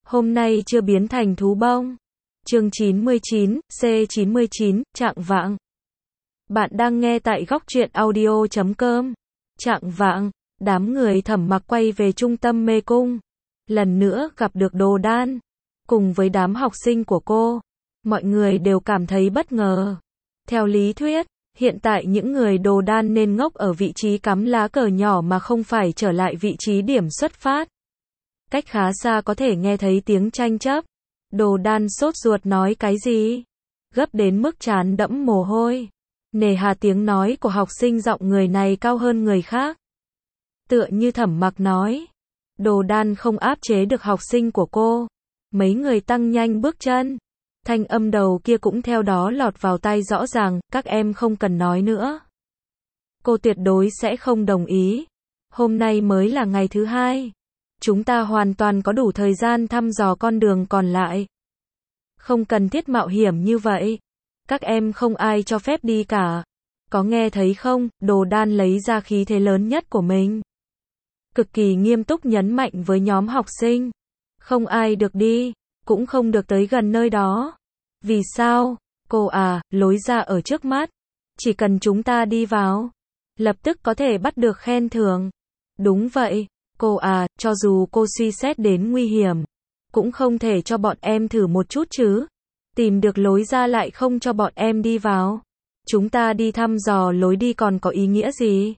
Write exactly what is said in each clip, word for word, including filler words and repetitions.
Hôm nay chưa biến thành thú bông. Chương chín mươi chín, C chín mươi chín, Trạng vạng. Bạn đang nghe tại góc truyện audio chấm com. Trạng vạng, đám người Thẩm Mặc quay về trung tâm mê cung. Lần nữa gặp được Đồ Đan. Cùng với đám học sinh của cô. Mọi người đều cảm thấy bất ngờ. Theo lý thuyết, hiện tại những người Đồ Đan nên ngốc ở vị trí cắm lá cờ nhỏ mà không phải trở lại vị trí điểm xuất phát. Cách khá xa có thể nghe thấy tiếng tranh chấp. Đồ Đan sốt ruột nói cái gì? Gấp đến mức trán đẫm mồ hôi. Nề hà tiếng nói của học sinh giọng người này cao hơn người khác. Tựa như Thẩm Mặc nói. Đồ Đan không áp chế được học sinh của cô. Mấy người tăng nhanh bước chân. Thanh âm đầu kia cũng theo đó lọt vào tai rõ ràng, các em không cần nói nữa. Cô tuyệt đối sẽ không đồng ý. Hôm nay mới là ngày thứ hai. Chúng ta hoàn toàn có đủ thời gian thăm dò con đường còn lại. Không cần thiết mạo hiểm như vậy. Các em không ai cho phép đi cả. Có nghe thấy không? Đồ Đan lấy ra khí thế lớn nhất của mình. Cực kỳ nghiêm túc nhấn mạnh với nhóm học sinh. Không ai được đi, cũng không được tới gần nơi đó. Vì sao? Cô à, lối ra ở trước mắt. Chỉ cần chúng ta đi vào, lập tức có thể bắt được khen thưởng. Đúng vậy. Cô à, cho dù cô suy xét đến nguy hiểm, cũng không thể cho bọn em thử một chút chứ. Tìm được lối ra lại không cho bọn em đi vào. Chúng ta đi thăm dò lối đi còn có ý nghĩa gì?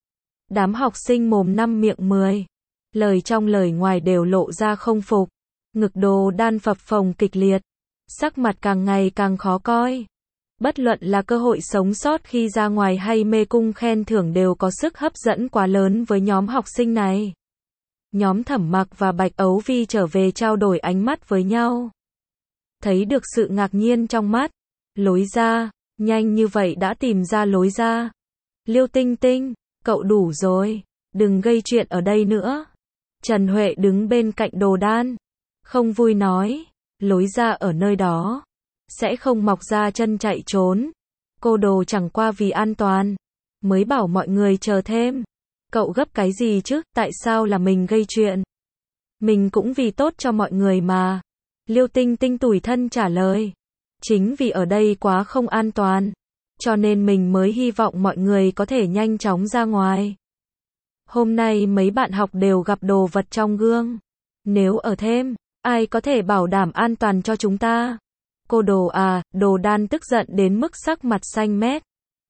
Đám học sinh mồm năm miệng mười. Lời trong lời ngoài đều lộ ra không phục. Ngực Đồ Đan phập phồng kịch liệt. Sắc mặt càng ngày càng khó coi. Bất luận là cơ hội sống sót khi ra ngoài hay mê cung khen thưởng đều có sức hấp dẫn quá lớn với nhóm học sinh này. Nhóm Thẩm Mặc và Bạch Ấu Vi trở về trao đổi ánh mắt với nhau. Thấy được sự ngạc nhiên trong mắt. Lối ra, nhanh như vậy đã tìm ra lối ra. Liêu Tinh Tinh, cậu đủ rồi, đừng gây chuyện ở đây nữa. Trần Huệ đứng bên cạnh Đồ Đan. Không vui nói, lối ra ở nơi đó. Sẽ không mọc ra chân chạy trốn. Cô Đồ chẳng qua vì an toàn. Mới bảo mọi người chờ thêm. Cậu gấp cái gì chứ, tại sao là mình gây chuyện? Mình cũng vì tốt cho mọi người mà. Liêu Tinh Tinh tủi thân trả lời. Chính vì ở đây quá không an toàn. Cho nên mình mới hy vọng mọi người có thể nhanh chóng ra ngoài. Hôm nay mấy bạn học đều gặp đồ vật trong gương. Nếu ở thêm, ai có thể bảo đảm an toàn cho chúng ta? Cô Đồ à, Đồ Đan tức giận đến mức sắc mặt xanh mét.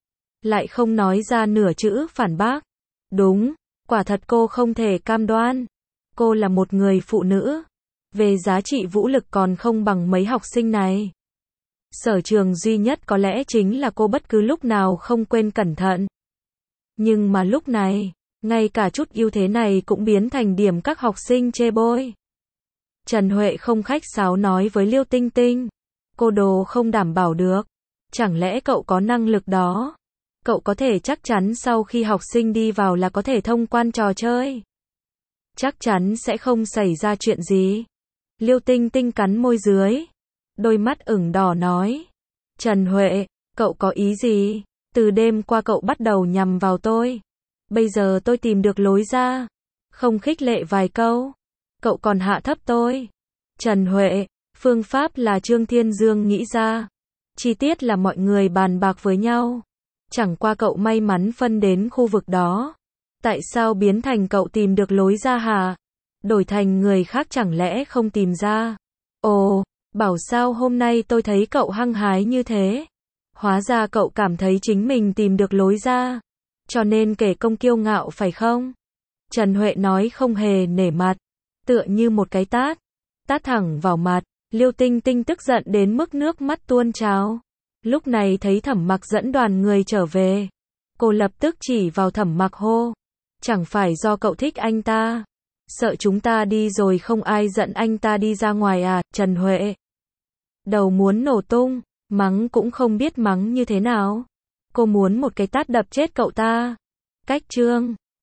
Lại không nói ra nửa chữ phản bác. Đúng, quả thật cô không thể cam đoan. Cô là một người phụ nữ. Về giá trị vũ lực còn không bằng mấy học sinh này. Sở trường duy nhất có lẽ chính là cô bất cứ lúc nào không quên cẩn thận. Nhưng mà lúc này, ngay cả chút ưu thế này cũng biến thành điểm các học sinh chê bôi. Trần Huệ không khách sáo nói với Liêu Tinh Tinh. Cô Đồ không đảm bảo được. Chẳng lẽ cậu có năng lực đó? Cậu có thể chắc chắn sau khi học sinh đi vào là có thể thông quan trò chơi? Chắc chắn sẽ không xảy ra chuyện gì. Liêu Tinh Tinh cắn môi dưới. Đôi mắt ửng đỏ nói. Trần Huệ, cậu có ý gì? Từ đêm qua cậu bắt đầu nhằm vào tôi. Bây giờ tôi tìm được lối ra. Không khích lệ vài câu. Cậu còn hạ thấp tôi. Trần Huệ, phương pháp là Trương Thiên Dương nghĩ ra. Chi tiết là mọi người bàn bạc với nhau. Chẳng qua cậu may mắn phân đến khu vực đó. Tại sao biến thành cậu tìm được lối ra hả? Đổi thành người khác chẳng lẽ không tìm ra? Ồ, bảo sao hôm nay tôi thấy cậu hăng hái như thế? Hóa ra cậu cảm thấy chính mình tìm được lối ra. Cho nên kể công kiêu ngạo phải không? Trần Huệ nói không hề nể mặt. Tựa như một cái tát. Tát thẳng vào mặt. Liêu Tinh Tinh tức giận đến mức nước mắt tuôn trào. Lúc này thấy Thẩm Mặc dẫn đoàn người trở về. Cô lập tức chỉ vào Thẩm Mặc hô. Chẳng phải do cậu thích anh ta. Sợ chúng ta đi rồi không ai dẫn anh ta đi ra ngoài à? Trần Huệ đầu muốn nổ tung. Mắng cũng không biết mắng như thế nào. Cô muốn một cái tát đập chết cậu ta. Cách chương